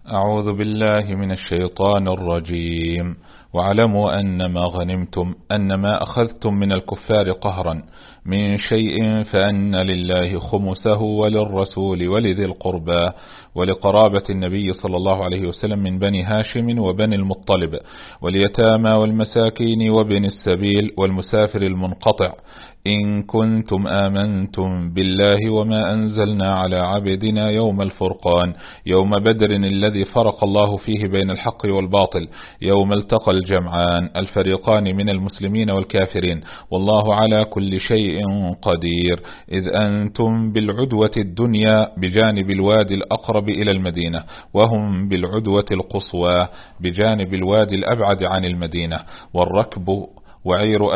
أعوذ بالله من الشيطان الرجيم. واعلموا أنما غنمتم أنما أخذتم من الكفار قهرا من شيء فأن لله خمسه وللرسول ولذي القربى ولقرابة النبي صلى الله عليه وسلم من بني هاشم وبني المطلب واليتامى والمساكين وابن السبيل والمسافر المنقطع إن كنتم آمنتم بالله وما أنزلنا على عبدنا يوم الفرقان يوم بدر الذي فرق الله فيه بين الحق والباطل يوم التقى الجمعان الفريقان من المسلمين والكافرين والله على كل شيء قدير إذ أنتم بالعدوة الدنيا بجانب الوادي الأقرب إلى المدينة وهم بالعدوة القصوى بجانب الوادي الأبعد عن المدينة والركب وعير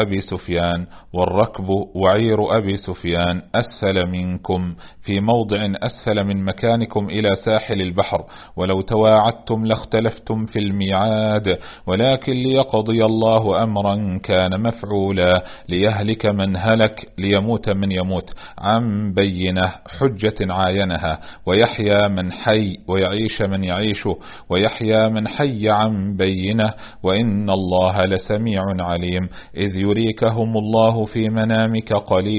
أبي سفيان أسفل منكم في موضع أسفل من مكانكم إلى ساحل البحر ولو تواعدتم لاختلفتم في الميعاد ولكن ليقضي الله أمرا كان مفعولا ليهلك من هلك ليموت من يموت عن بينة حجة عاينها ويحيى من حي ويعيش من يعيش ويحيى من حي عن بينة وإن الله لسميع عليم إذ يريكهم الله في منامك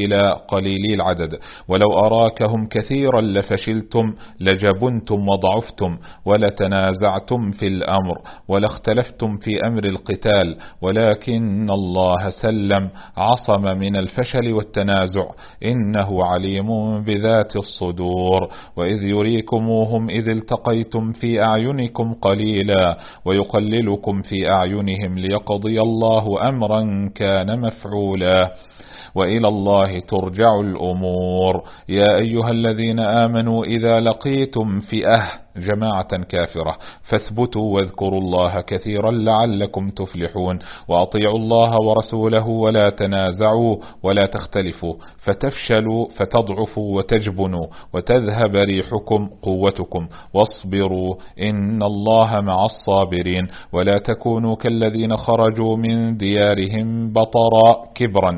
قليلي العدد ولو أراكهم كثيرا لفشلتم لجبنتم وضعفتم ولتنازعتم في الأمر ولاختلفتم في أمر القتال ولكن الله سلم عصم من الفشل والتنازع إنه عليم بذات الصدور وإذ يريكموهم إذ التقيتم في أعينكم قليلا ويقللكم في أعينهم ليقضي الله أمرا كان مفعولا وإلى الله ترجع الأمور يا أيها الذين آمنوا إذا لقيتم فئة جماعة كافرة فاثبتوا واذكروا الله كثيرا لعلكم تفلحون وأطيعوا الله ورسوله ولا تنازعوا ولا تختلفوا فتفشلوا فتضعفوا وتجبنوا وتذهب ريحكم قوتكم واصبروا إن الله مع الصابرين ولا تكونوا كالذين خرجوا من ديارهم بطرا كبرا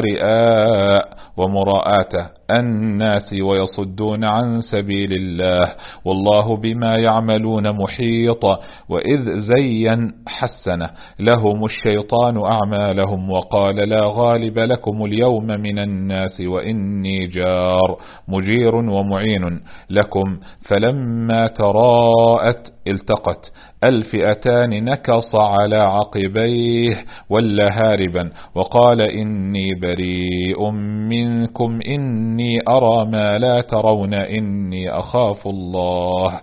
ورئاء ومراءة الناس ويصدون عن سبيل الله والله بما يعملون محيط وإذ زين حسن لهم الشيطان أعمالهم وقال لا غالب لكم اليوم من الناس وإني جار مجير ومعين لكم فلما تراءت التقت الفئتان نكص على عقبيه ولا هاربا وقال إني بريء منكم إني أرى ما لا ترون إني أخاف الله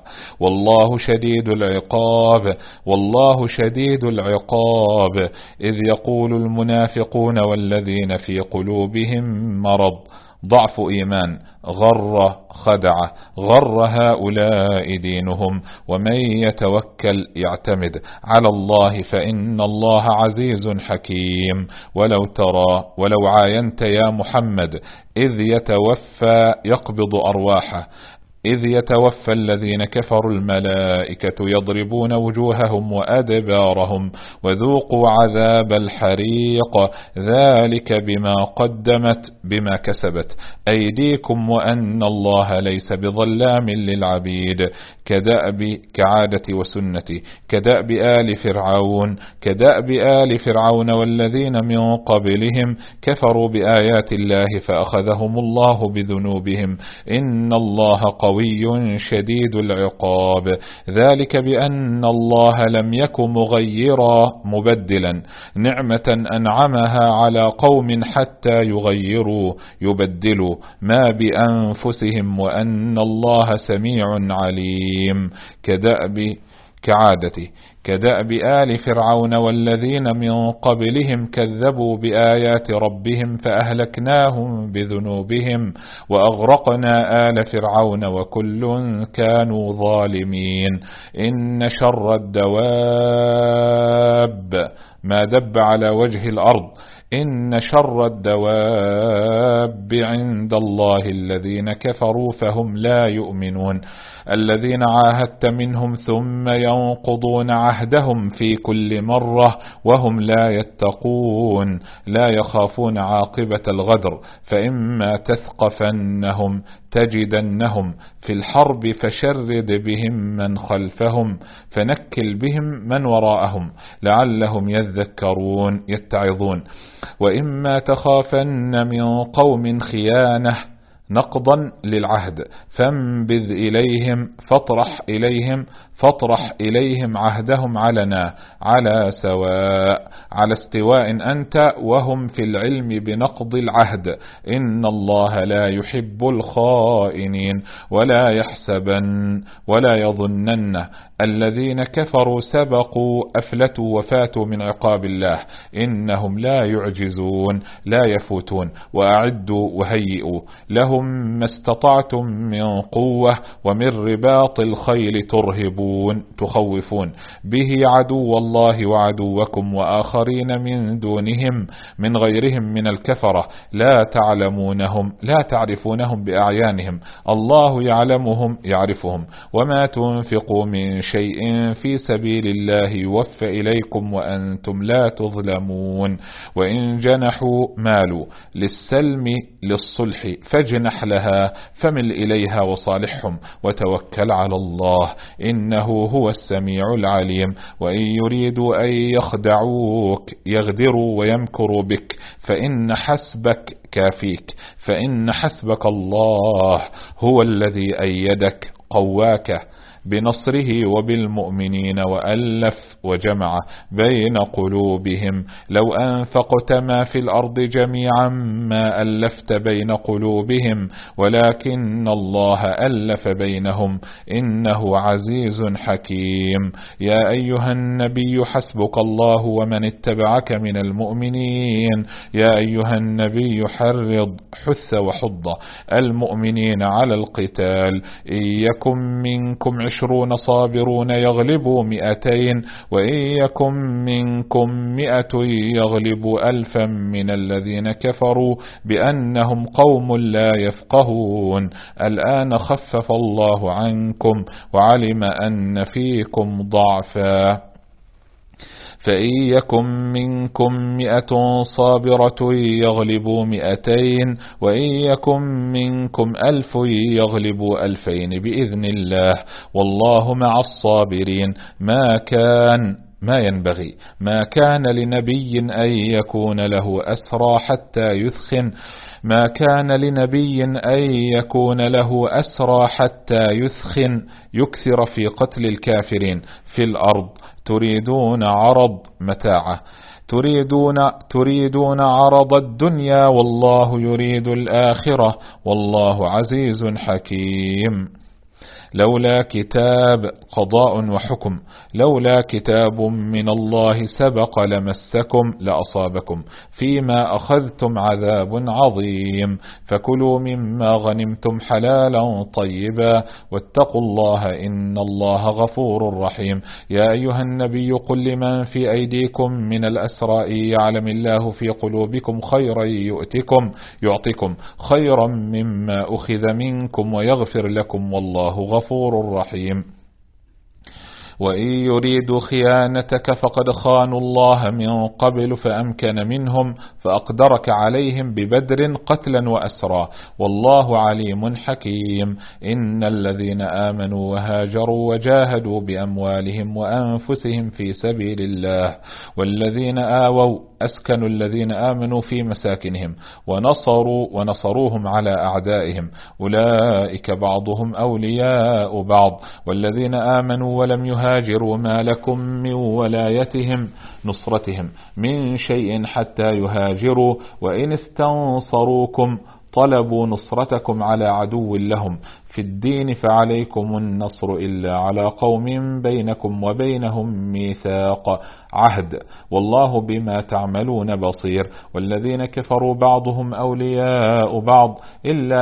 والله شديد العقاب إذ يقول المنافقون والذين في قلوبهم مرض ضعف إيمان غر هؤلاء دينهم ومن يتوكل يعتمد على الله فإن الله عزيز حكيم ولو عاينت يا محمد إذ يتوفى الذين كفروا الملائكة يضربون وجوههم وأدبارهم وذوقوا عذاب الحريق ذلك بما كسبت أيديكم وأن الله ليس بظلام للعبيد كعادة وسنتي كدأب آل فرعون والذين من قبلهم كفروا بآيات الله فأخذهم الله بذنوبهم إن الله قوي شديد العقاب ذلك بأن الله لم يك مغيرا مبدلا نعمة أنعمها على قوم حتى يبدلوا ما بأنفسهم وأن الله سميع عليم كدأب آل فرعون والذين من قبلهم كذبوا بآيات ربهم فأهلكناهم بذنوبهم وأغرقنا آل فرعون وكل كانوا ظالمين إن شر الدواب ما دب على وجه الأرض إن شر الدواب عند الله الذين كفروا فهم لا يؤمنون الذين عاهدت منهم ثم ينقضون عهدهم في كل مرة وهم لا يتقون لا يخافون عاقبة الغدر. فإما تثقفنهم تجدنهم في الحرب فشرد بهم من خلفهم فنكل بهم من وراءهم لعلهم يذكرون يتعظون. وإما تخافن من قوم خيانة نقضا للعهد فانبذ إليهم فاطرح إليهم عهدهم علنا على سواء على استواء أنت وهم في العلم بنقض العهد إن الله لا يحب الخائنين. ولا يحسبن ولا يظنن الذين كفروا سبقوا أفلتوا وفاتوا من عقاب الله إنهم لا يعجزون لا يفوتون. وأعدوا وهيئوا لهم ما استطعتم من قوة ومن رباط الخيل تخوفون به عدو الله وعدوكم وآخرين من دونهم من غيرهم من الكفرة لا تعرفونهم بأعيانهم الله يعرفهم. وما تنفقوا من شيء في سبيل الله يوفى إليكم وأنتم لا تظلمون. وإن جنحوا مالوا للسلم للصلح فاجنح لها فمل إليها وصالحهم وتوكل على الله إنه هو السميع العليم. وإن يريدوا أن يخدعوك يغدروا ويمكروا بك فإن حسبك كافيك فإن حسبك الله هو الذي أيدك قواك بنصره وبالمؤمنين وألف وجمع بين قلوبهم لو أنفقت ما في الأرض جميعا ما ألفت بين قلوبهم ولكن الله ألف بينهم إنه عزيز حكيم. يا أيها النبي حسبك الله ومن اتبعك من المؤمنين. يا أيها النبي حث وحض المؤمنين على القتال إن يكن منكم 20 صابرون يغلبوا 200 وإن يكن منكم 100 يغلبوا 1000 من الذين كفروا بأنهم قوم لا يفقهون. الآن خفف الله عنكم وعلم أن فيكم ضعفا فإن يكن منكم 100 صابرة يغلبوا 200 وإن يكن منكم 1000 يغلبوا 2000 بإذن الله والله مع الصابرين. ما كان لنبي أن يكون له أسرى حتى يثخن يكثر في قتل الكافرين في الأرض تريدون عرض الدنيا والله يريد الآخرة والله عزيز حكيم. لولا كتاب قضاء وحكم لولا كتاب من الله سبق لمسكم لأصابكم فيما أخذتم عذاب عظيم فكلوا مما غنمتم حلالا طيبا واتقوا الله إن الله غفور رحيم. يا أيها النبي قل لمن في أيديكم من الأسرى يعلم الله في قلوبكم خيرا يعطيكم خيرا مما أخذ منكم ويغفر لكم والله غفور رحيم. وإن يريدوا خيانتك فقد خانوا الله من قبل فأمكن منهم فأقدرك عليهم ببدر قتلا وأسرا والله عليم حكيم. إن الذين آمنوا وهاجروا وجاهدوا بأموالهم وأنفسهم في سبيل الله والذين آووا أسكنوا الذين آمنوا في مساكنهم ونصروهم على أعدائهم أولئك بعضهم أولياء بعض والذين آمنوا ولم يهاجروا ما لكم من ولايتهم نصرتهم من شيء حتى يهاجروا وإن استنصروكم طلبوا نصرتكم على عدو لهم في الدين فعليكم النصر إلا على قوم بينكم وبينهم ميثاق عهد والله بما تعملون بصير. والذين كفروا بعضهم أولياء بعض إلا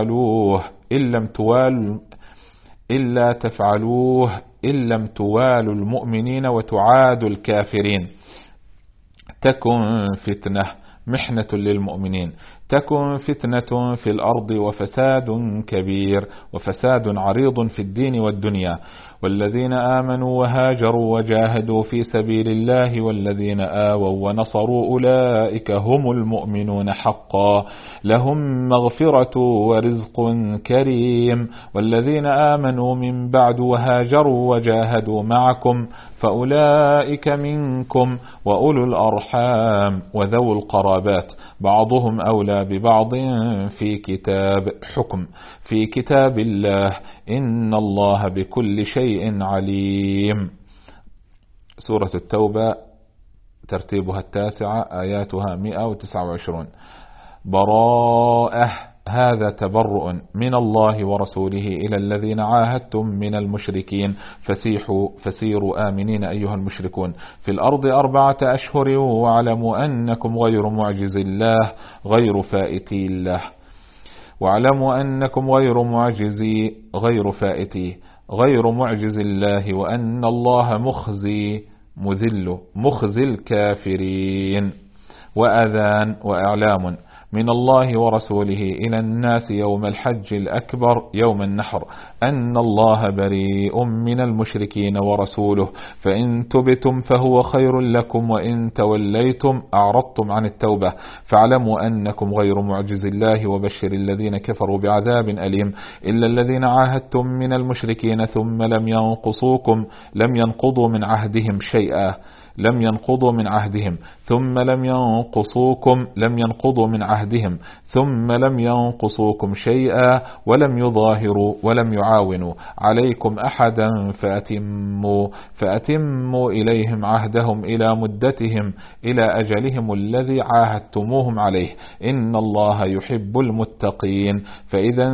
تفعلوه إن لم توالوا المؤمنين وتعادوا الكافرين تكن فتنة محنة للمؤمنين تكن فتنة في الأرض وفساد كبير، وفساد عريض في الدين والدنيا. والذين آمنوا وهاجروا وجاهدوا في سبيل الله والذين آووا ونصروا أولئك هم المؤمنون حقا، لهم مغفرة ورزق كريم. والذين آمنوا من بعد وهاجروا وجاهدوا معكم فأولئك منكم وأولو الأرحام وذو القرابات بعضهم أولى ببعض في كتاب الله، إن الله بكل شيء عليم. سورة التوبة ترتيبها 9 آياتها 129. براءة، هذا تبرؤ من الله ورسوله إلى الذين عاهدتم من المشركين فسيروا آمنين أيها المشركون في الأرض 4 أشهر واعلموا أنكم غير معجز الله غير فائتي الله، واعلموا أنكم غير معجز الله وأن الله مخزي الكافرين. وأذان وإعلام من الله ورسوله إلى الناس يوم الحج الأكبر يوم النحر أن الله بريء من المشركين ورسوله، فإن تبتم فهو خير لكم وإن توليتم أعرضتم عن التوبة فاعلموا أنكم غير معجز الله، وبشر الذين كفروا بعذاب أليم. إلا الذين عاهدتم من المشركين ثم لم ينقضوا من عهدهم شيئا لم ينقضوا من عهدهم ثم لم ينقصوكم شيئا ولم يظاهروا ولم يعاونوا عليكم أحدا فأتموا إليهم عهدهم إلى مدتهم إلى أجلهم الذي عاهدتموهم عليه، إن الله يحب المتقين. فإذا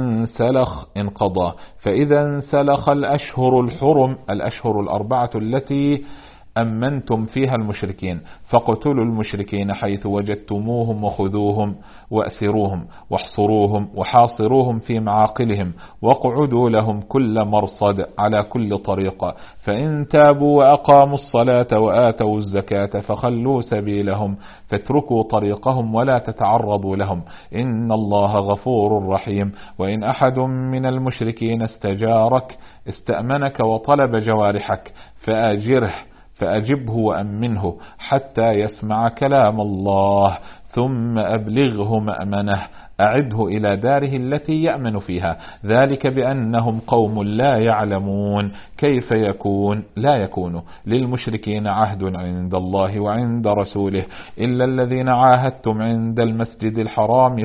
انسلخ الأشهر الحرم، الأشهر 4 التي أمنتم فيها المشركين، فاقتلوا المشركين حيث وجدتموهم وخذوهم وأسروهم واحصروهم وحاصروهم في معاقلهم واقعدوا لهم كل مرصد على كل طريقة، فإن تابوا وأقاموا الصلاة وآتوا الزكاة فخلوا سبيلهم فاتركوا طريقهم ولا تتعرضوا لهم، إن الله غفور رحيم. وإن أحد من المشركين استأمنك وطلب جوارحك فأجبه وأمنه حتى يسمع كلام الله ثم أبلغه مأمنه، أعده إلى داره التي يأمن فيها، ذلك بأنهم قوم لا يعلمون. كيف لا يكون للمشركين عهد عند الله وعند رسوله إلا الذين عاهدتم عند المسجد الحرام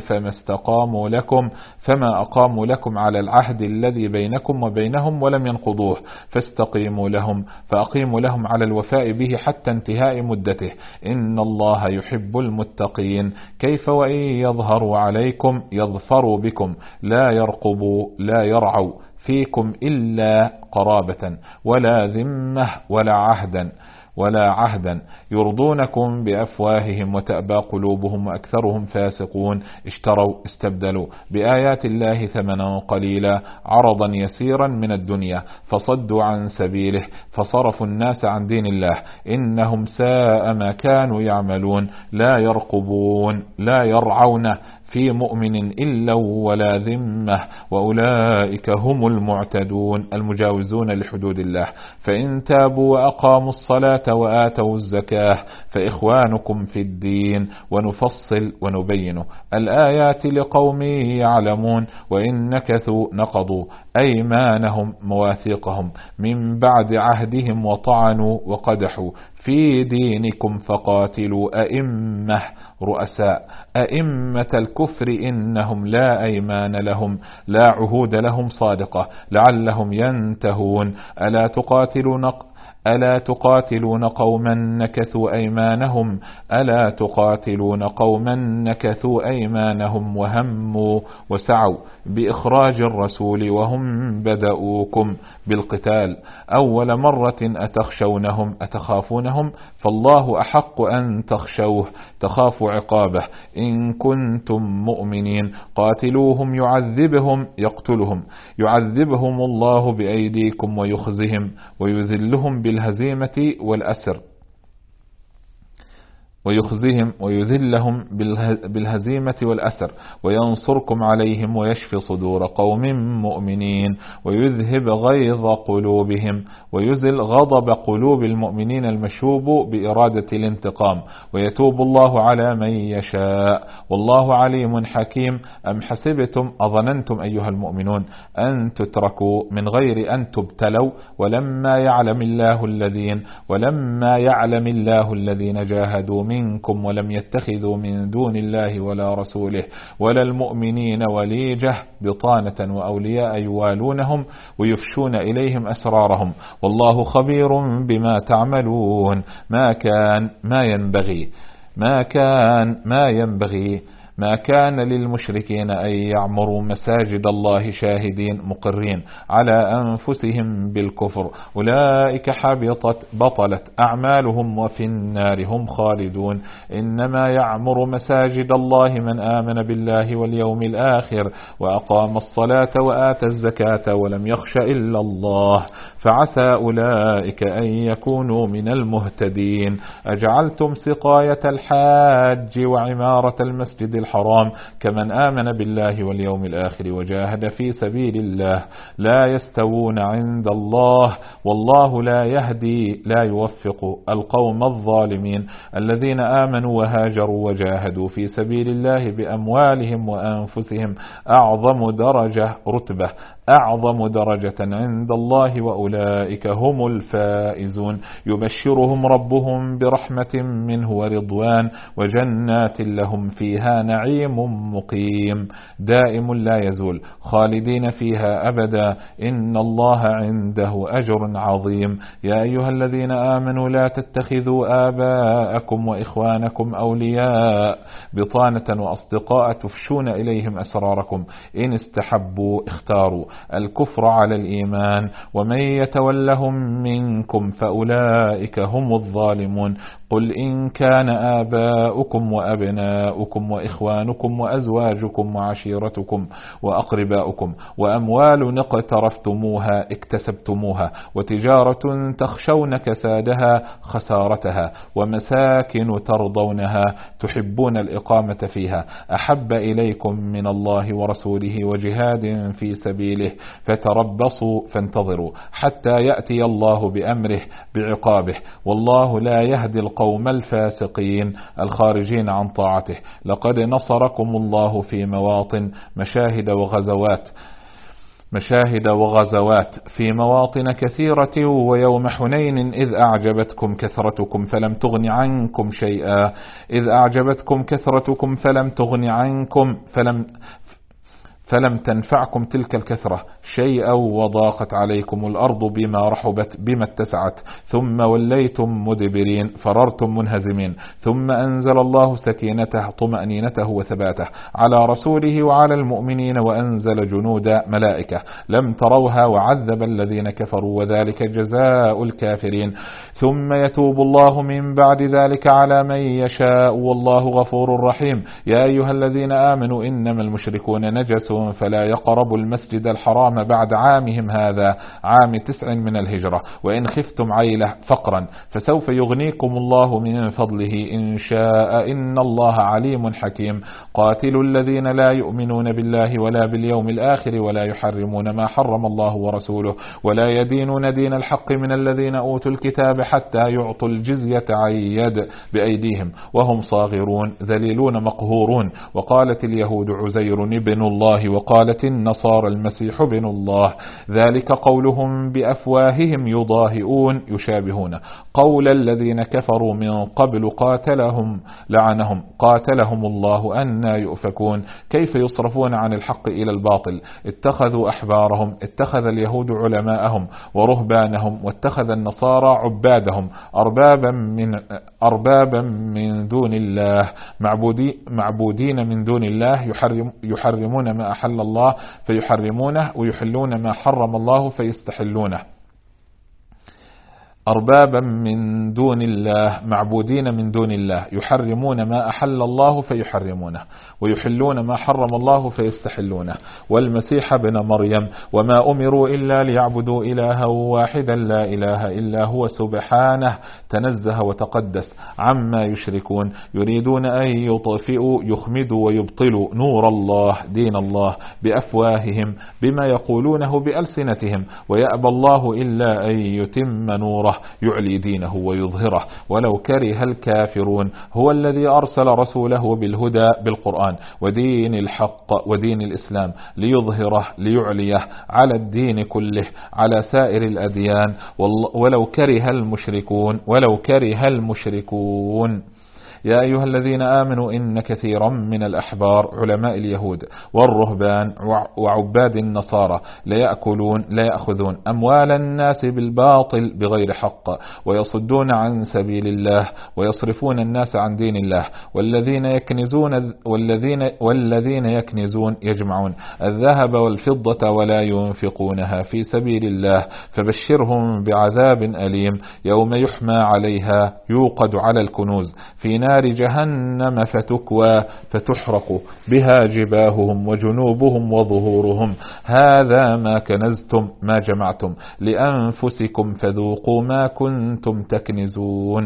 فما أقاموا لكم على العهد الذي بينكم وبينهم ولم ينقضوه فأقيموا لهم على الوفاء به حتى انتهاء مدته، إن الله يحب المتقين. كيف وإن يظهروا عليكم يظفروا بكم لا يرعوا فيكم إلا قرابة ولا ذمة ولا عهدا يرضونكم بأفواههم وتأبى قلوبهم وأكثرهم فاسقون. استبدلوا بآيات الله ثمنا قليلا عرضا يسيرا من الدنيا فصدوا عن سبيله فصرفوا الناس عن دين الله، إنهم ساء ما كانوا يعملون. لا يرعون في مؤمن إلا ولا ذمة وأولئك هم المعتدون المجاوزون لحدود الله. فإن تابوا وأقاموا الصلاة وآتوا الزكاة فإخوانكم في الدين ونفصل ونبين الآيات لقوم يعلمون. وإن نقضوا أيمانهم مواثيقهم من بعد عهدهم وطعنوا وقدحوا في دينكم فقاتلوا أئمة الكفر إنهم لا أيمان لهم لا عهود لهم صادقة لعلهم ينتهون. ألا تقاتلون قوما نكثوا أيمانهم وهموا وسعوا بإخراج الرسول وهم بدأوكم بالقتال أول مرة أتخافونهم فالله أحق أن تخشوه تخافوا عقابه إن كنتم مؤمنين. قاتلوهم يعذبهم الله بأيديكم ويخزهم ويذلهم بالهزيمة والأسر ويخزهم ويذلهم بالهزيمة والأسر، وينصركم عليهم ويشفي صدور قوم مؤمنين، ويذهب غيظ قلوبهم، ويزل غضب قلوب المؤمنين المشوب بإرادة الانتقام، ويتوب الله على من يشاء، والله عليم حكيم. أم حسبتم أظننتم أيها المؤمنون أن تتركوا من غير أن تبتلوا ولما يعلم الله الذين جاهدوا منكم ولم يتخذوا من دون الله ولا رسوله ولا المؤمنين وليجة بطانة وأولياء يوالونهم ويفشون إليهم أسرارهم، والله خبير بما تعملون. ما كان للمشركين أن يعمروا مساجد الله شاهدين مقرين على أنفسهم بالكفر، أولئك بطلت أعمالهم وفي النار هم خالدون. إنما يعمر مساجد الله من آمن بالله واليوم الآخر وأقام الصلاة وآتى الزكاة ولم يخش إلا الله، فعسى أولئك أن يكونوا من المهتدين. أجعلتم سقاية الحاج وعمارة المسجد الحرام كمن آمن بالله واليوم الآخر وجاهد في سبيل الله لا يستوون عند الله، والله لا يوفق القوم الظالمين. الذين آمنوا وهاجروا وجاهدوا في سبيل الله بأموالهم وأنفسهم أعظم درجة عند الله، وأولئك هم الفائزون. يبشرهم ربهم برحمة منه ورضوان وجنات لهم فيها نعيم مقيم دائم لا يزول خالدين فيها أبدا، إن الله عنده أجر عظيم. يا أيها الذين آمنوا لا تتخذوا آباءكم وإخوانكم أولياء بطانة وأصدقاء تفشون إليهم أسراركم إن اختاروا الكفر على الإيمان، ومن يتولهم منكم فأولئك هم الظالمون. قل إن كان آباؤكم وأبناؤكم وإخوانكم وأزواجكم وعشيرتكم وأقرباؤكم وأموال اكتسبتموها وتجارة تخشون كسادها خسارتها ومساكن ترضونها تحبون الإقامة فيها أحب إليكم من الله ورسوله وجهاد في سبيله فتربصوا فانتظروا حتى يأتي الله بأمره بعقابه، والله لا يهدي القوم الفاسقين الخارجين عن طاعته. لقد نصركم الله في مواطن في مواطن كثيرة ويوم حنين إذ أعجبتكم كثرتكم فلم تنفعكم تلك الكثرة شيئا وضاقت عليكم الأرض بما رحبت بما اتسعت ثم وليتم مدبرين فررتم منهزمين، ثم أنزل الله سكينته طمأنينته وثباته على رسوله وعلى المؤمنين وأنزل جنود ملائكة لم تروها وعذب الذين كفروا وذلك جزاء الكافرين. ثم يتوب الله من بعد ذلك على من يشاء والله غفور رحيم. يا أيها الذين آمنوا إنما المشركون نجس فلا يقربوا المسجد الحرام بعد عامهم هذا عام 9 من الهجرة، وإن خفتم عيلة فقرا فسوف يغنيكم الله من فضله إن شاء إن الله عليم حكيم. قاتلوا الذين لا يؤمنون بالله ولا باليوم الآخر ولا يحرمون ما حرم الله ورسوله ولا يدينون دين الحق من الذين أوتوا الكتاب حتى يعطوا الجزية عن يد بأيديهم وهم صاغرون ذليلون مقهورون. وقالت اليهود عزير ابن الله وقالت النصارى المسيح ابن الله ذلك قولهم بأفواههم يضاهئون يشابهون قول الذين كفروا من قبل قاتلهم الله أنى يؤفكون. كيف يصرفون عن الحق إلى الباطل؟ اتخذ اليهود علماءهم ورهبانهم واتخذ النصارى عبادهم أربابا من دون الله معبودين من دون الله يحرمون ما أحل الله فيحرمونه ويحلون ما حرم الله فيستحلونه. أربابا من دون الله، معبودين من دون الله، يحرمون ما أحل الله فيحرمونه، ويحلون ما حرم الله فيستحلونه، والمسيح ابن مريم، وما أمروا إلا ليعبدوا إلها واحدا لا إله إلا هو سبحانه تنزه وتقدس عما يشركون، يريدون أن يطفئوا يخمدوا ويبطلوا نور الله دين الله بأفواههم بما يقولونه بألسنتهم، ويأبى الله إلا أن يتم نوره يعلي دينه ويظهره ولو كره الكافرون. هو الذي أرسل رسوله بالهدى بالقرآن ودين الحق ودين الإسلام ليظهره ليعليه على الدين كله على سائر الأديان ولو كره المشركون. يا أيها الذين آمنوا إن كثيرا من الأحبار علماء اليهود والرهبان وعباد النصارى لا يأخذون أموال الناس بالباطل بغير حق ويصدون عن سبيل الله ويصرفون الناس عن دين الله، والذين يكنزون يجمعون الذهب والفضة ولا ينفقونها في سبيل الله فبشرهم بعذاب أليم يوم يحمى عليها يوقد على الكنوز في نار جهنم فتكوى فتحرق بها جباههم وجنوبهم وظهورهم هذا ما كنزتم ما جمعتم لأنفسكم فذوقوا ما كنتم تكنزون.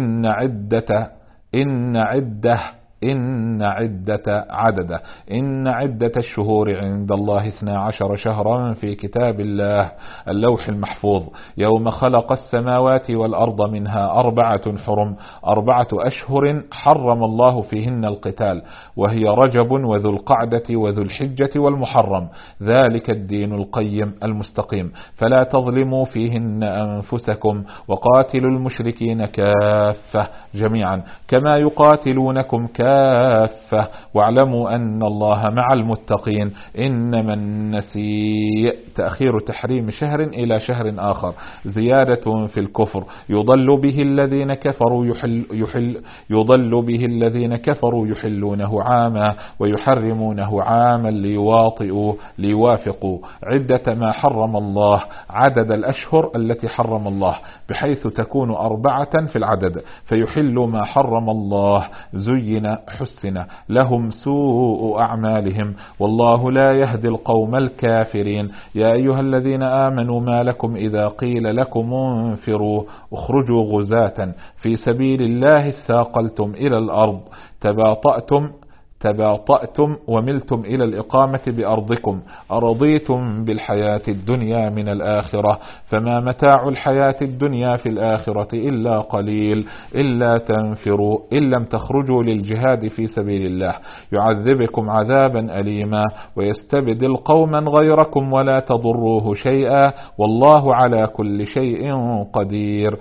إن عدة الشهور عند الله 12 شهرا في كتاب الله اللوح المحفوظ يوم خلق السماوات والأرض منها 4 حرم 4 أشهر حرم الله فيهن القتال وهي رجب وذو القعدة وذو الحجة والمحرم ذلك الدين القيم المستقيم فلا تظلموا فيهن أنفسكم وقاتلوا المشركين كافة جميعا كما يقاتلونكم كافة واعلموا أن الله مع المتقين. إنما النسيء تأخير تحريم شهر إلى شهر آخر زيادة في الكفر يضل به الذين كفروا يحلونه عاما ويحرمونه عاما ليوافقوا عدة ما حرم الله عدد الأشهر التي حرم الله بحيث تكون 4 في العدد فيحل ما حرم الله زين حسن لهم سوء أعمالهم والله لا يهدي القوم الكافرين. يا أيها الذين آمنوا ما لكم إذا قيل لكم انفروا اخرجوا غزاة في سبيل الله اثاقلتم إلى الأرض تباطأتم وملتم إلى الإقامة بأرضكم أرضيتم بالحياة الدنيا من الآخرة فما متاع الحياة الدنيا في الآخرة إلا قليل إلا تنفروا إن لم تخرجوا للجهاد في سبيل الله يعذبكم عذابا أليما ويستبدل قوما غيركم ولا تضروه شيئا والله على كل شيء قدير.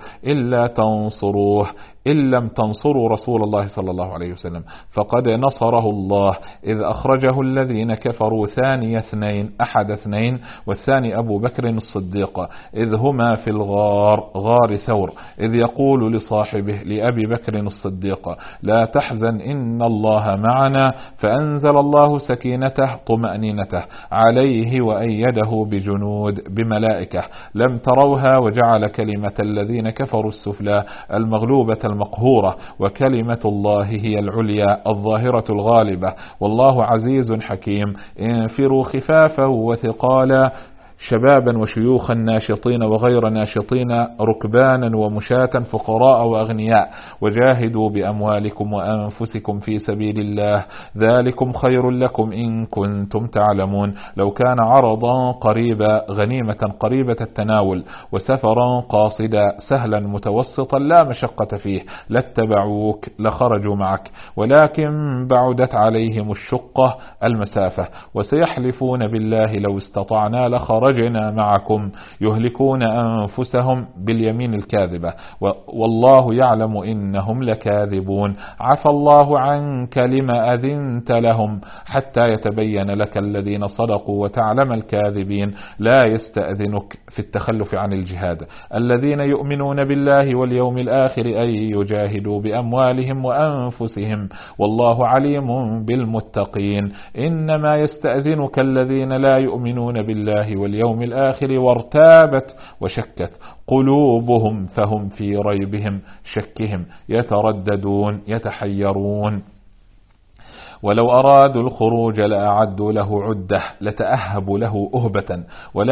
إن لم تنصروا رسول الله صلى الله عليه وسلم فقد نصره الله إذ أخرجه الذين كفروا ثاني اثنين أحد اثنين والثاني أبو بكر الصديق إذ هما في غار ثور إذ يقول لصاحبه لأبي بكر الصديق لا تحزن إن الله معنا فأنزل الله سكينته طمأنينته عليه وأيده بجنود بملائكة لم تروها وجعل كلمة الذين كفروا السفلى المغلوبة المقهورة وكلمة الله هي العليا الظاهرة الغالبة والله عزيز حكيم. انفروا خفافا وثقالا شبابا وشيوخا ناشطين وغير ناشطين ركبانا ومشاة فقراء وأغنياء وجاهدوا بأموالكم وأنفسكم في سبيل الله ذلكم خير لكم إن كنتم تعلمون. لو كان عرضا قريبا غنيمة قريبة التناول وسفرا قاصدا سهلا متوسطا لا مشقة فيه لاتبعوك لخرجوا معك ولكن بعدت عليهم الشقة المسافة وسيحلفون بالله لو استطعنا لخرجنا معكم يهلكون أنفسهم باليمين الكاذبة والله يعلم إنهم لكاذبون. عفى الله عنك لما أذنت لهم حتى يتبين لك الذين صدقوا وتعلم الكاذبين. لا يستأذنك في التخلف عن الجهاد. الذين يؤمنون بالله واليوم الآخر أن يجاهدوا بأموالهم وأنفسهم والله عليم بالمتقين. إنما يستأذنك الذين لا يؤمنون بالله واليوم الآخر وارتابت وشكت قلوبهم فهم في ريبهم شكهم يترددون يتحيرون. ولو أرادوا الخروج لأعدوا له عدة لتأهبوا له أهبة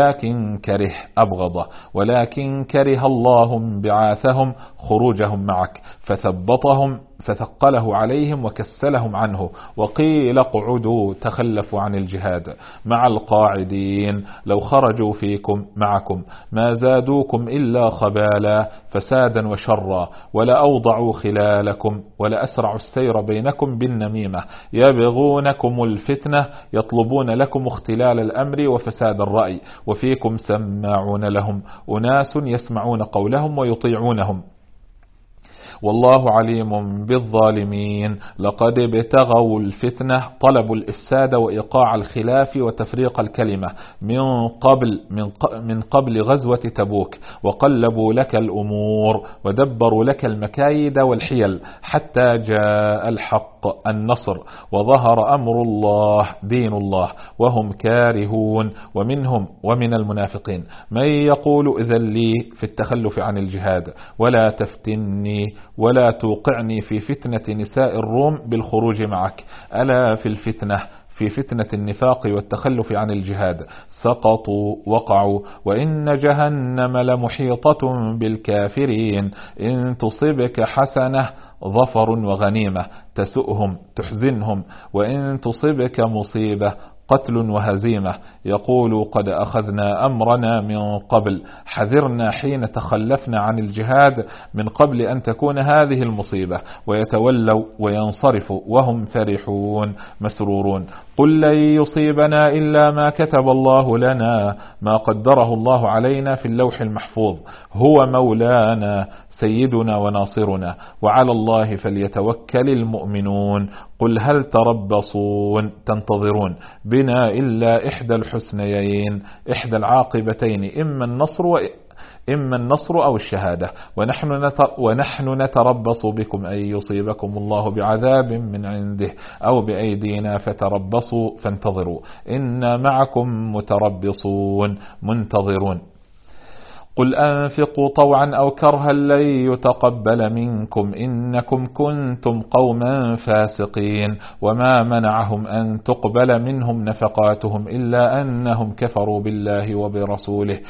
ولكن كره الله بعاثهم خروجهم معك فثقله عليهم وكسلهم عنه وقيل اقعدوا تخلفوا عن الجهاد مع القاعدين. لو خرجوا فيكم معكم ما زادوكم إلا خبالا فسادا وشرا ولأوضعوا خلالكم ولأسرعوا السير بينكم بالنميمة يبغونكم الفتنة يطلبون لكم اختلال الأمر وفساد الرأي وفيكم سماعون لهم أناس يسمعون قولهم ويطيعونهم والله عليم بالظالمين. لقد ابتغوا الفتنة طلبوا الإفساد وإيقاع الخلاف وتفريق الكلمة من قبل غزوة تبوك وقلبوا لك الأمور ودبروا لك المكايد والحيل حتى جاء الحق النصر وظهر أمر الله دين الله وهم كارهون. ومنهم ومن المنافقين من يقول إذن لي في التخلف عن الجهاد ولا تفتني ولا توقعني في فتنة نساء الروم بالخروج معك. ألا في فتنة النفاق والتخلف عن الجهاد سقطوا وقعوا وإن جهنم لمحيطة بالكافرين. إن تصبك حسنة ظفر وغنيمة تسؤهم تحزنهم وإن تصبك مصيبة قتل وهزيمة يقول قد أخذنا أمرنا من قبل حذرنا حين تخلفنا عن الجهاد من قبل أن تكون هذه المصيبة ويتولوا وينصرفوا وهم فرحون مسرورون. قل لن يصيبنا إلا ما كتب الله لنا ما قدره الله علينا في اللوح المحفوظ هو مولانا سيدنا وناصرنا وعلى الله فليتوكل المؤمنون. قل هل تنتظرون بنا إلا إحدى الحسنيين إحدى العاقبتين إما النصر أو الشهادة ونحن نتربص بكم أن يصيبكم الله بعذاب من عنده أو بأيدينا فتربصوا فانتظروا إنا معكم متربصون منتظرون. قل أنفقوا طوعا أو كرها لن يتقبل منكم إنكم كنتم قوما فاسقين. وما منعهم أن تقبل منهم نفقاتهم إلا أنهم كفروا بالله وبرسوله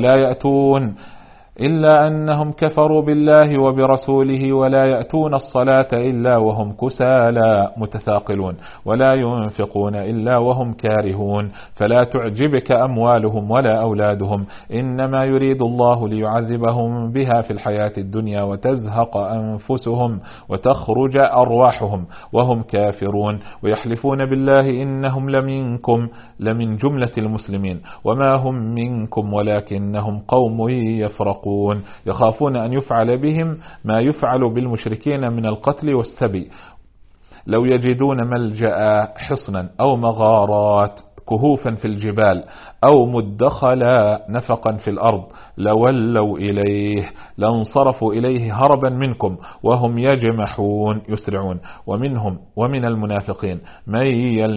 ولا يأتون الصلاة إلا وهم كسالى متثاقلون ولا ينفقون إلا وهم كارهون. فلا تعجبك أموالهم ولا أولادهم إنما يريد الله ليعذبهم بها في الحياة الدنيا وتزهق أنفسهم وتخرج أرواحهم وهم كافرون. ويحلفون بالله إنهم لمن جملة المسلمين وما هم منكم ولكنهم قوم يفرقون. يخافون أن يفعل بهم ما يفعل بالمشركين من القتل والسبي. لو يجدون ملجأ حصنا أو مغارات كهوفا في الجبال أو مدخلا نفقا في الأرض لولوا إليه لانصرفوا إليه هربا منكم وهم يجمحون يسرعون. ومن المنافقين من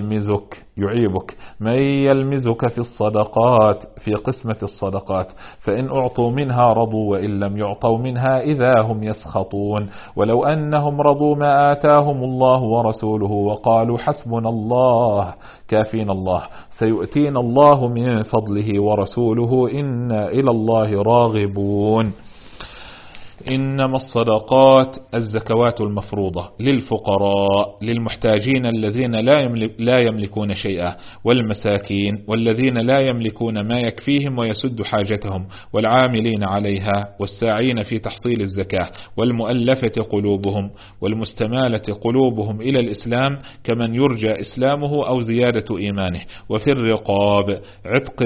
يلمزك في الصدقات في قسمة الصدقات فإن أعطوا منها رضوا وإن لم يعطوا منها إذا هم يسخطون. ولو أنهم رضوا ما آتاهم الله ورسوله وقالوا حسبنا الله كافينا الله سيؤتينا الله من فضله ورسوله إنا إلى الله راغبون. إنما الصدقات الزكوات المفروضة للفقراء للمحتاجين الذين لا يملكون شيئا والمساكين والذين لا يملكون ما يكفيهم ويسد حاجتهم والعاملين عليها والساعين في تحصيل الزكاة والمؤلفة قلوبهم والمستمالة قلوبهم إلى الإسلام كمن يرجى إسلامه أو زيادة إيمانه. وفي الرقاب عتق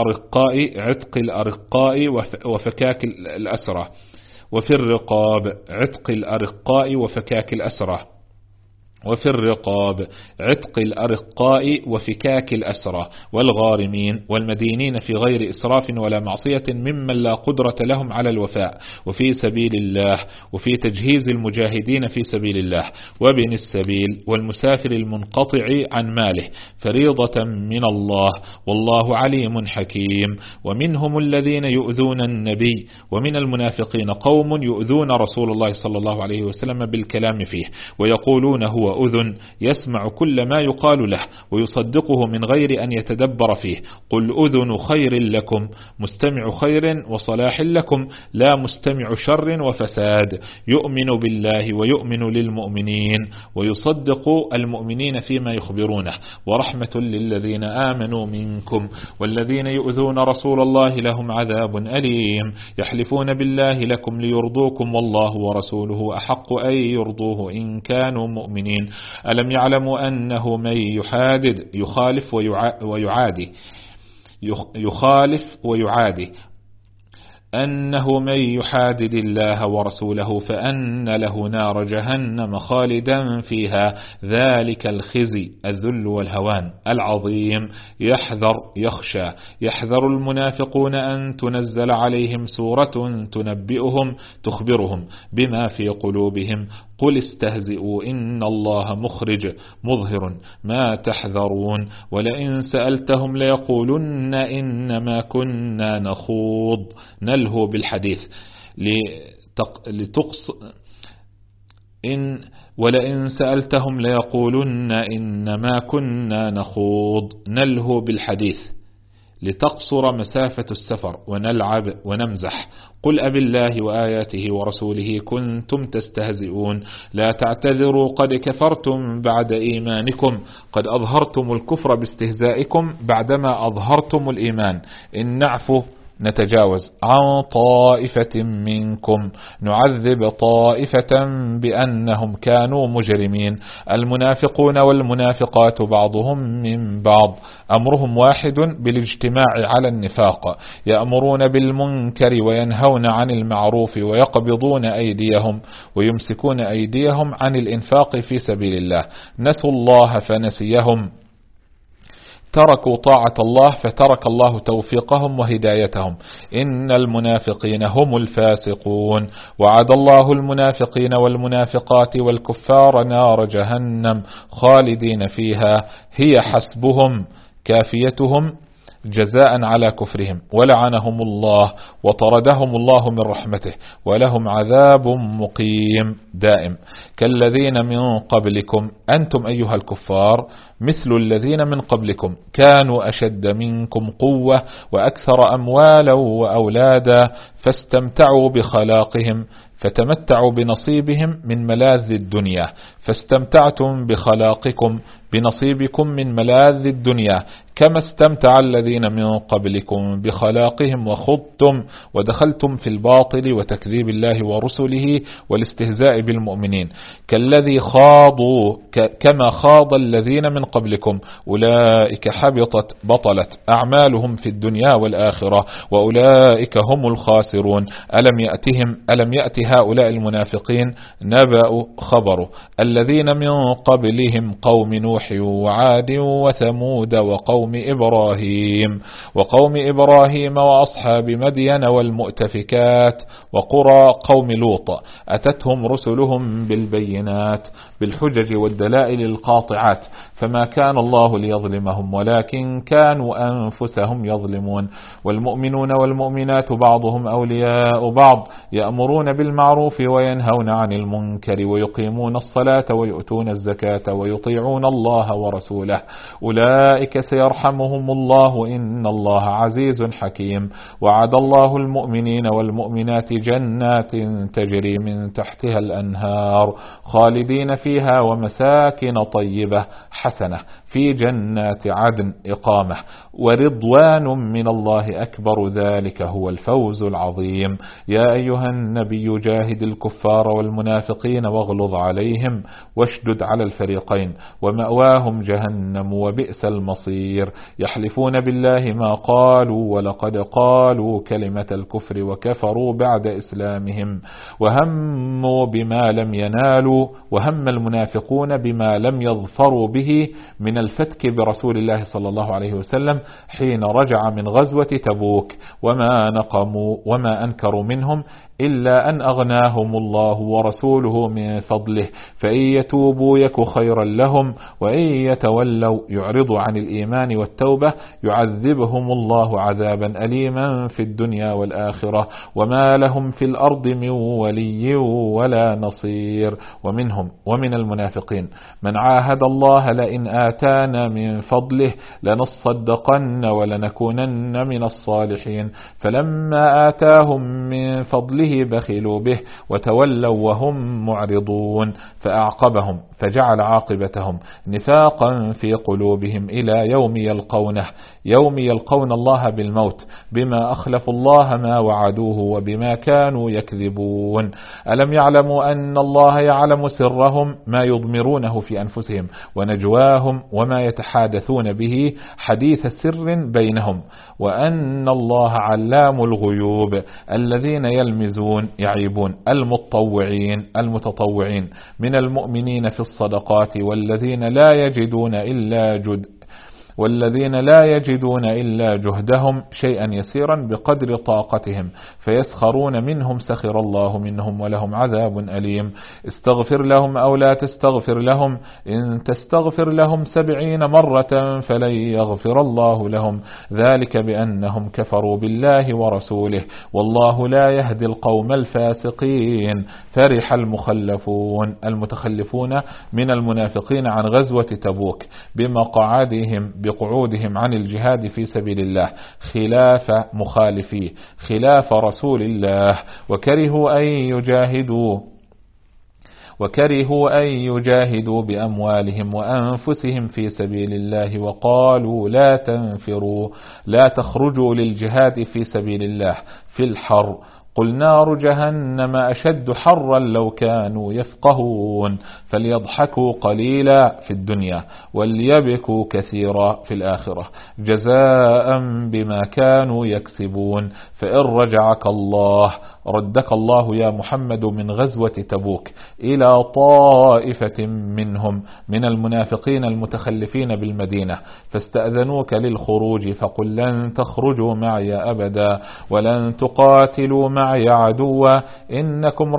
الأرقاء وفكاك الأسرى وفي الرقاب عتق الأرقاء وفكاك الأسرى والغارمين والمدينين في غير إسراف ولا معصية ممن لا قدرة لهم على الوفاء، وفي سبيل الله، وفي تجهيز المجاهدين في سبيل الله، وابن السبيل والمسافر المنقطع عن ماله فريضة من الله والله عليم حكيم. ومنهم الذين يؤذون النبي، ومن المنافقين قوم يؤذون رسول الله صلى الله عليه وسلم بالكلام فيه ويقولون هو أذن يسمع كل ما يقال له ويصدقه من غير أن يتدبر فيه. قل أذن خير لكم، مستمع خير وصلاح لكم، لا مستمع شر وفساد. يؤمن بالله ويؤمن للمؤمنين ويصدق المؤمنين فيما يخبرونه، ورحمة للذين آمنوا منكم، والذين يؤذون رسول الله لهم عذاب أليم. يحلفون بالله لكم ليرضوكم والله ورسوله أحق أن يرضوه إن كانوا مؤمنين. ألم يعلموا أنه من يخالف ويعادي أنه من يحادد الله ورسوله فأن له نار جهنم خالدا فيها، ذلك الخزي الذل والهوان العظيم. يحذر المنافقون أن تنزل عليهم سورة تخبرهم بما في قلوبهم، قل استهزئوا إن الله مظهر ما تحذرون. ولئن سألتهم ليقولن إنما كنا نخوض نلهو بالحديث ولئن سألتهم ليقولن إنما كنا نخوض نلهو بالحديث لتقصر مسافة السفر ونلعب ونمزح. قل أبي الله وآياته ورسوله كنتم تستهزئون، لا تعتذروا قد كفرتم بعد إيمانكم، قد أظهرتم الكفر باستهزائكم بعدما أظهرتم الإيمان. إن نعفو نتجاوز عن طائفة منكم نعذب طائفة بأنهم كانوا مجرمين. المنافقون والمنافقات بعضهم من بعض أمرهم واحد بالاجتماع على النفاق، يأمرون بالمنكر وينهون عن المعروف ويقبضون أيديهم ويمسكون أيديهم عن الإنفاق في سبيل الله. نسوا الله فنسيهم، تركوا طاعة الله فترك الله توفيقهم وهدايتهم. إن المنافقين هم الفاسقون. وعد الله المنافقين والمنافقات والكفار نار جهنم خالدين فيها هي حسبهم كافيتهم جزاء على كفرهم، ولعنهم الله وطردهم الله من رحمته ولهم عذاب مقيم دائم. كالذين من قبلكم أنتم أيها الكفار مثل الذين من قبلكم كانوا أشد منكم قوة وأكثر أموالا وأولادا فاستمتعوا بخلاقهم فتمتعوا بنصيبهم من ملاذ الدنيا، فاستمتعتم بخلاقكم بنصيبكم من ملاذ الدنيا كما استمتع الذين من قبلكم بخلاقهم وخضتم ودخلتم في الباطل وتكذيب الله ورسله والاستهزاء بالمؤمنين كالذي خاضوا كما خاض الذين من قبلكم أولئك بطلت أعمالهم في الدنيا والآخرة وأولئك هم الخاسرون. ألم يأت هؤلاء المنافقين نبأ خبر الذين من قبلهم قوم نوح وعاد وثمود وقوم إبراهيم وأصحاب مدين والمؤتفكات وقرى قوم لوط أتتهم رسلهم بالبينات بالحجج والدلائل القاطعات فما كان الله ليظلمهم ولكن كانوا أنفسهم يظلمون. والمؤمنون والمؤمنات بعضهم أولياء بعض يأمرون بالمعروف وينهون عن المنكر ويقيمون الصلاة ويؤتون الزكاة ويطيعون الله ورسوله أولئك سيرحمهم الله إن الله عزيز حكيم. وعد الله المؤمنين والمؤمنات جنات تجري من تحتها الأنهار خالدين فيها ومساكن طيبة حسنة في جنات عدن إقامة، ورضوان من الله أكبر، ذلك هو الفوز العظيم. يا أيها النبي جاهد الكفار والمنافقين واغلظ عليهم واشدد على الفريقين، ومأواهم جهنم وبئس المصير. يحلفون بالله ما قالوا ولقد قالوا كلمة الكفر وكفروا بعد إسلامهم، وهموا بما لم ينالوا، وهم المنافقون بما لم يظفروا به من الفتك برسول الله صلى الله عليه وسلم حين رجع من غزوة تبوك، وما نقموا وما أنكروا منهم إلا أن أغناهم الله ورسوله من فضله، فإن يتوبوا يك خيرا لهم، وإن يتولوا يعرضوا عن الإيمان والتوبة يعذبهم الله عذابا أليما في الدنيا والآخرة، وما لهم في الأرض من ولي ولا نصير. ومنهم ومن المنافقين من عاهد الله لئن آتانا من فضله لنصدقن ولنكونن من الصالحين، فلما آتاهم من فضله بخلوا به وتولوا وهم معرضون، فأعقبهم فجعل عاقبتهم نفاقا في قلوبهم إلى يوم يلقون الله بالموت، بما أخلفوا الله ما وعدوه وبما كانوا يكذبون. ألم يعلموا أن الله يعلم سرهم ما يضمرونه في أنفسهم ونجواهم وما يتحادثون به حديث سر بينهم، وأن الله علام الغيوب. الذين يلمزون يعيبون المتطوعين من المؤمنين في الصدقات والذين لا يجدون إلا جهدهم شيئا يسيرا بقدر طاقتهم، فيسخرون منهم سخر الله منهم ولهم عذاب أليم. استغفر لهم أو لا تستغفر لهم، إن تستغفر لهم 70 مرة فلن يغفر الله لهم، ذلك بأنهم كفروا بالله ورسوله، والله لا يهدي القوم الفاسقين. فرح المتخلفون من المنافقين عن غزوة تبوك بقعودهم عن الجهاد في سبيل الله خلاف رسول الله، وكرهوا أن يجاهدوا بأموالهم وأنفسهم في سبيل الله، وقالوا لا تخرجوا للجهاد في سبيل الله في الحر، قل نار جهنم أشد حرا لو كانوا يفقهون، فليضحكوا قليلا في الدنيا وليبكوا كثيرا في الآخرة جزاء بما كانوا يكسبون. فإن ردك الله يا محمد من غزوة تبوك إلى طائفة منهم من المنافقين المتخلفين بالمدينة فاستأذنوك للخروج فقل لن تخرجوا معي أبدا ولن تقاتلوا معي عدوا، إنكم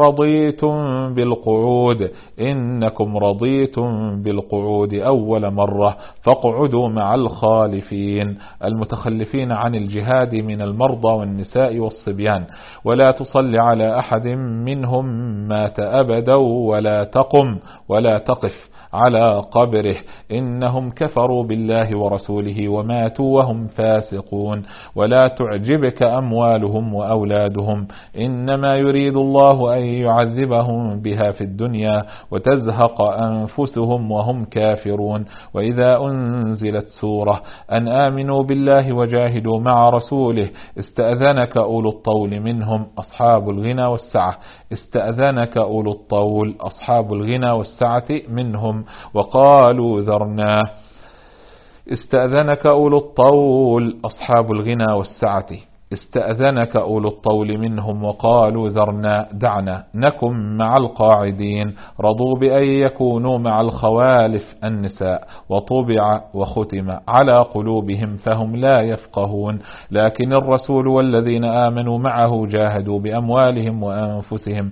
رضيتم بالقعود أول مرة فاقعدوا مع الخالفين المتخلفين عن الجهاد من المرضى والنساء والصبيان، ولا تصل على أحد منهم مات أبدا ولا تقف على قبره، إنهم كفروا بالله ورسوله وماتوا وهم فاسقون. ولا تعجبك أموالهم وأولادهم، إنما يريد الله أن يعذبهم بها في الدنيا وتزهق أنفسهم وهم كافرون. وإذا أنزلت سورة أن آمنوا بالله وجاهدوا مع رسوله استأذنك أولو الطول منهم أصحاب الغنى منهم وقالوا ذرنا استأذنك أولو الطول أصحاب الغنى والسعة استأذنك أولو الطول منهم وقالوا ذرنا دعنا نكن مع القاعدين، رضوا بأن يكونوا مع الخوالف النساء، وطبع وختم على قلوبهم فهم لا يفقهون. لكن الرسول والذين آمنوا معه جاهدوا بأموالهم وأنفسهم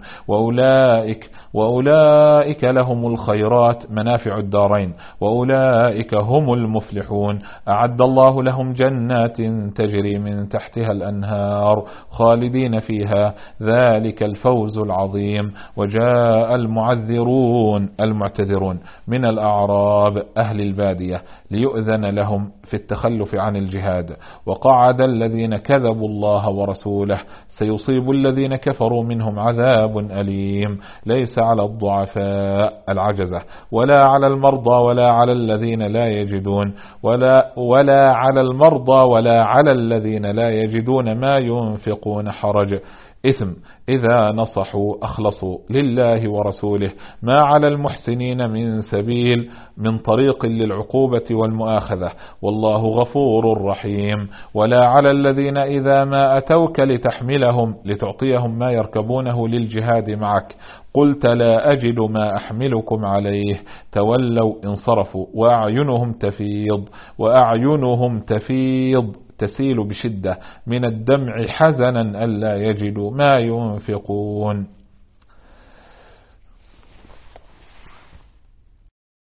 وأولئك لهم الخيرات منافع الدارين وأولئك هم المفلحون. أعد الله لهم جنات تجري من تحتها الأنهار خالدين فيها، ذلك الفوز العظيم. وجاء المعتذرون من الأعراب أهل البادية ليؤذن لهم في التخلف عن الجهاد، وقعد الذين كذبوا الله ورسوله سيصيب الذين كفروا منهم عذاب أليم. ليس على الضعفاء العجزة ولا على المرضى ولا على الذين لا يجدون ولا على المرضى ولا على الذين لا يجدون ما ينفقون حرج إثم إذا نصحوا أخلصوا لله ورسوله ما على المحسنين من سبيل من طريق للعقوبة والمؤاخذة والله غفور رحيم. ولا على الذين إذا ما أتوك لتحملهم لتعطيهم ما يركبونه للجهاد معك قلت لا أجد ما أحملكم عليه تولوا انصرفوا وأعينهم تفيض تسيل بشدة من الدمع حزنا ألا يجدوا ما ينفقون.